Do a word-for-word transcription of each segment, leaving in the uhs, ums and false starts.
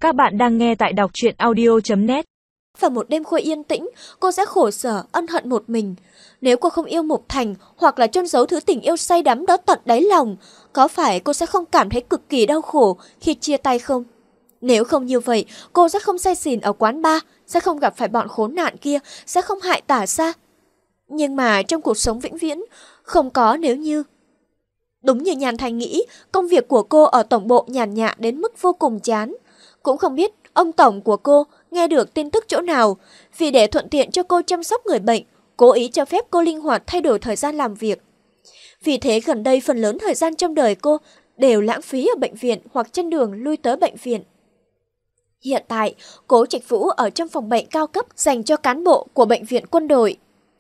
Các bạn đang nghe tại đọc truyện audio chấm net. Vào một đêm khuya yên tĩnh, cô sẽ khổ sở, ân hận một mình. Nếu cô không yêu Mục Thành hoặc là chôn giấu thứ tình yêu say đắm đó tận đáy lòng, có phải cô sẽ không cảm thấy cực kỳ đau khổ khi chia tay không? Nếu không như vậy, cô sẽ không say xỉn ở quán bar, sẽ không gặp phải bọn khốn nạn kia, sẽ không hại Tả Sa. Nhưng mà trong cuộc sống vĩnh viễn, không có nếu như. Đúng như Nhan Thanh nghĩ, công việc của cô ở tổng bộ nhàn nhã đến mức vô cùng chán. Cũng không biết ông tổng của cô nghe được tin tức chỗ nào, vì để thuận tiện cho cô chăm sóc người bệnh, cố ý cho phép cô linh hoạt thay đổi thời gian làm việc. Vì thế gần đây phần lớn thời gian trong đời cô đều lãng phí ở bệnh viện hoặc trên đường lui tới bệnh viện. Hiện tại, Cố Trạch Vũ ở trong phòng bệnh cao cấp dành cho cán bộ của bệnh viện quân đội.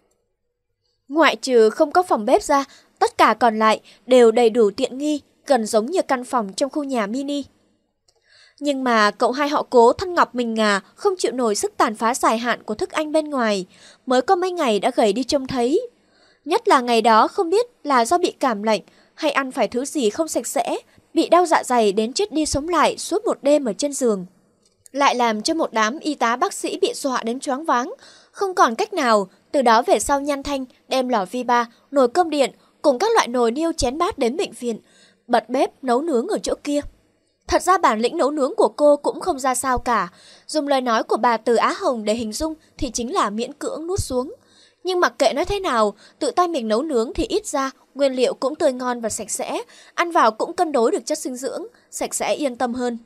Ngoại trừ không có phòng bếp ra, tất cả còn lại đều đầy đủ tiện nghi, gần giống như căn phòng trong khu nhà mini. Nhưng mà cậu hai họ Cố thân ngọc mình ngà, không chịu nổi sức tàn phá dài hạn của thức ăn bên ngoài, mới có mấy ngày đã gầy đi trông thấy. Nhất là ngày đó không biết là do bị cảm lạnh hay ăn phải thứ gì không sạch sẽ, bị đau dạ dày đến chết đi sống lại suốt một đêm ở trên giường. Lại làm cho một đám y tá bác sĩ bị dọa đến choáng váng, không còn cách nào. Từ đó về sau Nhan Thanh đem lò vi ba, nồi cơm điện cùng các loại nồi niêu chén bát đến bệnh viện, bật bếp nấu nướng ở chỗ kia. Thật ra bản lĩnh nấu nướng của cô cũng không ra sao cả, dùng lời nói của bà Từ Á Hồng để hình dung thì chính là miễn cưỡng nuốt xuống. Nhưng mặc kệ nói thế nào, tự tay mình nấu nướng thì ít ra nguyên liệu cũng tươi ngon và sạch sẽ, ăn vào cũng cân đối được chất dinh dưỡng, sạch sẽ yên tâm hơn.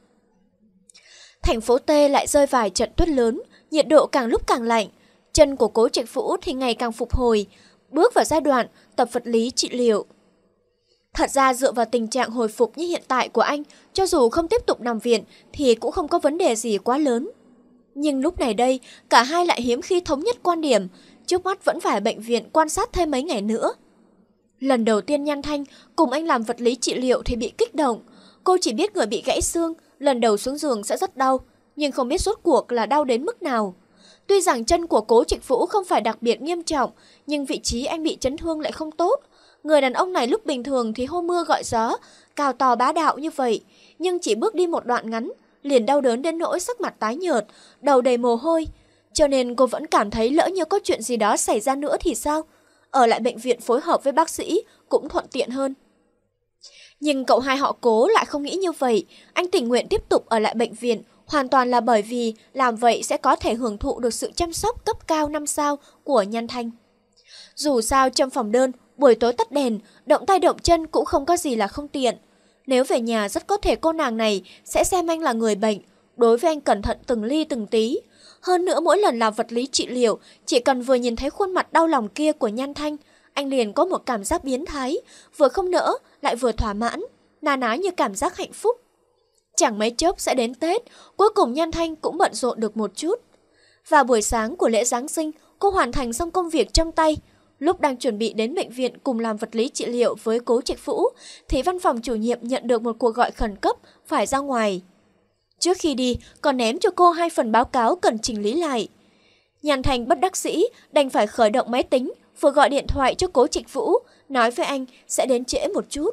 Thành phố T lại rơi vài trận tuyết lớn, nhiệt độ càng lúc càng lạnh. Chân của Cố Trạch Vũ thì ngày càng phục hồi, bước vào giai đoạn tập vật lý trị liệu. Thật ra dựa vào tình trạng hồi phục như hiện tại của anh, cho dù không tiếp tục nằm viện thì cũng không có vấn đề gì quá lớn. Nhưng lúc này đây, cả hai lại hiếm khi thống nhất quan điểm, trước mắt vẫn phải ở bệnh viện quan sát thêm mấy ngày nữa. Lần đầu tiên Nhan Thanh cùng anh làm vật lý trị liệu thì bị kích động. Cô chỉ biết người bị gãy xương, lần đầu xuống giường sẽ rất đau, nhưng không biết rốt cuộc là đau đến mức nào. Tuy rằng chân của Cố Trạch Vũ không phải đặc biệt nghiêm trọng, nhưng vị trí anh bị chấn thương lại không tốt. Người đàn ông này lúc bình thường thì hô mưa gọi gió, cao to bá đạo như vậy, nhưng chỉ bước đi một đoạn ngắn, liền đau đớn đến nỗi sắc mặt tái nhợt, đầu đầy mồ hôi. Cho nên cô vẫn cảm thấy lỡ như có chuyện gì đó xảy ra nữa thì sao? Ở lại bệnh viện phối hợp với bác sĩ cũng thuận tiện hơn. Nhưng cậu hai họ Cố lại không nghĩ như vậy, anh tình nguyện tiếp tục ở lại bệnh viện, hoàn toàn là bởi vì làm vậy sẽ có thể hưởng thụ được sự chăm sóc cấp cao năm sao của Nhan Thanh. Dù sao trong phòng đơn, buổi tối tắt đèn, động tay động chân cũng không có gì là không tiện. Nếu về nhà rất có thể cô nàng này sẽ xem anh là người bệnh, đối với anh cẩn thận từng ly từng tí. Hơn nữa mỗi lần làm vật lý trị liệu, chỉ cần vừa nhìn thấy khuôn mặt đau lòng kia của Nhan Thanh, anh liền có một cảm giác biến thái, vừa không nỡ lại vừa thỏa mãn, na ná như cảm giác hạnh phúc. Chẳng mấy chốc sẽ đến Tết, cuối cùng Nhan Thanh cũng bận rộn được một chút. Vào buổi sáng của lễ Giáng sinh, cô hoàn thành xong công việc trong tay. Lúc đang chuẩn bị đến bệnh viện cùng làm vật lý trị liệu với Cố Trạch Vũ, thì văn phòng chủ nhiệm nhận được một cuộc gọi khẩn cấp phải ra ngoài. Trước khi đi, còn ném cho cô hai phần báo cáo cần chỉnh lý lại. Nhan Thanh bất đắc dĩ, đành phải khởi động máy tính, vừa gọi điện thoại cho Cố Trạch Vũ, nói với anh sẽ đến trễ một chút.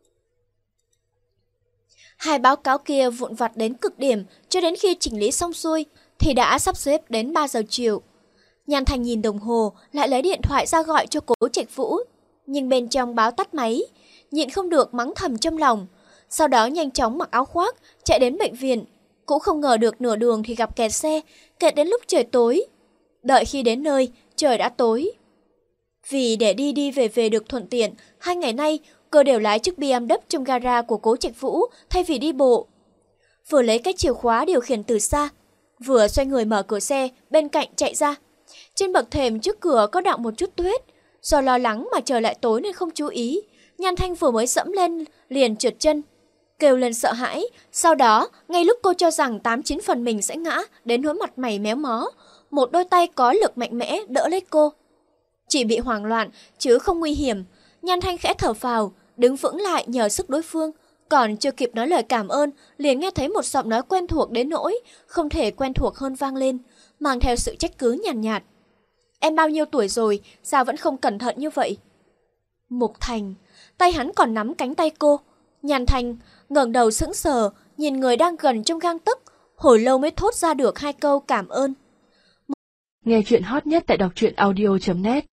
Hai báo cáo kia vụn vặt đến cực điểm, cho đến khi chỉnh lý xong xuôi thì đã sắp xếp đến ba giờ chiều. Nhan Thanh nhìn đồng hồ, lại lấy điện thoại ra gọi cho Cố Trạch Vũ, nhưng bên trong báo tắt máy, nhịn không được mắng thầm trong lòng. Sau đó nhanh chóng mặc áo khoác, chạy đến bệnh viện, cũng không ngờ được nửa đường thì gặp kẹt xe, kẹt đến lúc trời tối. Đợi khi đến nơi, trời đã tối. Vì để đi đi về về được thuận tiện, hai ngày nay cô đều lái chiếc bê em vê trong gara của Cố Trạch Vũ thay vì đi bộ. Vừa lấy cái chìa khóa điều khiển từ xa, vừa xoay người mở cửa xe bên cạnh chạy ra. Trên bậc thềm trước cửa có đọng một chút tuyết, do lo lắng mà trời lại tối nên không chú ý. Nhan Thanh vừa mới dẫm lên liền trượt chân, kêu lên sợ hãi. Sau đó, ngay lúc cô cho rằng tám chín phần mình sẽ ngã, đến nỗi mặt mày méo mó, một đôi tay có lực mạnh mẽ đỡ lấy cô. Chỉ bị hoảng loạn chứ không nguy hiểm. Nhan Thanh khẽ thở phào, đứng vững lại nhờ sức đối phương. Còn chưa kịp nói lời cảm ơn, liền nghe thấy một giọng nói quen thuộc đến nỗi không thể quen thuộc hơn vang lên, mang theo sự trách cứ nhàn nhạt, nhạt. Em bao nhiêu tuổi rồi, sao vẫn không cẩn thận như vậy? Mục Thành, tay hắn còn nắm cánh tay cô. Nhan Thanh ngẩng đầu sững sờ, nhìn người đang gần trong gang tấc, Hồi lâu mới thốt ra được hai câu cảm ơn. Nghe chuyện hot nhất tại đọc truyện audio chấm net.